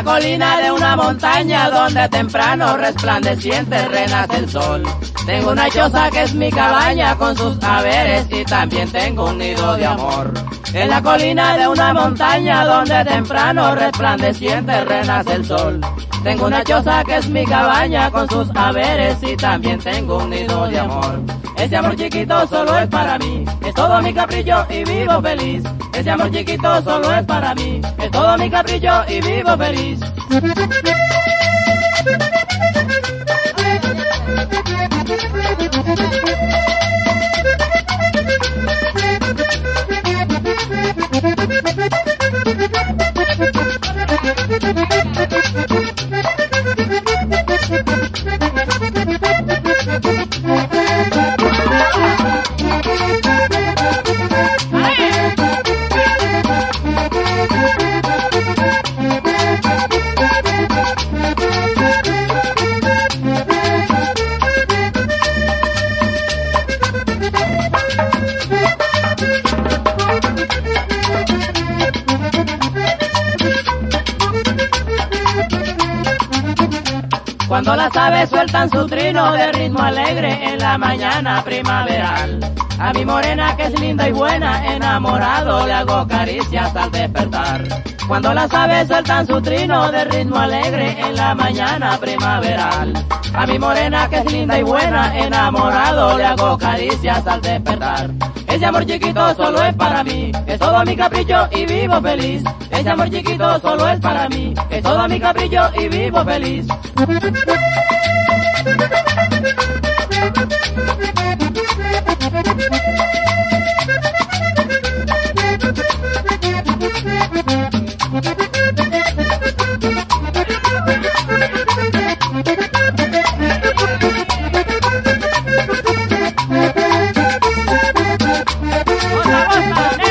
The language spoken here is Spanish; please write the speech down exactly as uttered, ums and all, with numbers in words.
colina de una montaña donde temprano resplandeciente renace el sol. Tengo una choza que es mi cabaña con sus haberes y también tengo un nido de amor. En la colina de una montaña donde temprano resplandeciente renace el sol. Tengo una choza que es mi cabaña con sus haberes y también tengo un nido de amor. Ese amor chiquito solo es para mí, es todo mi capricho y vivo feliz. Ese amor chiquito solo es para mí, es todo mi capricho y vivo feliz. Cuando las aves sueltan su trino de ritmo alegre en la mañana primaveral, a mi morena que es linda y buena, enamorado le hago caricias al despertar. Cuando las aves sueltan su trino de ritmo alegre en la mañana primaveral, a mi morena que es linda y buena, enamorado le hago caricias al despertar. Ese amor chiquito solo es para mí, es todo mi capricho y vivo feliz. Ese amor chiquito solo es para mí, es todo mi capricho y vivo feliz. ¡Otra cosa!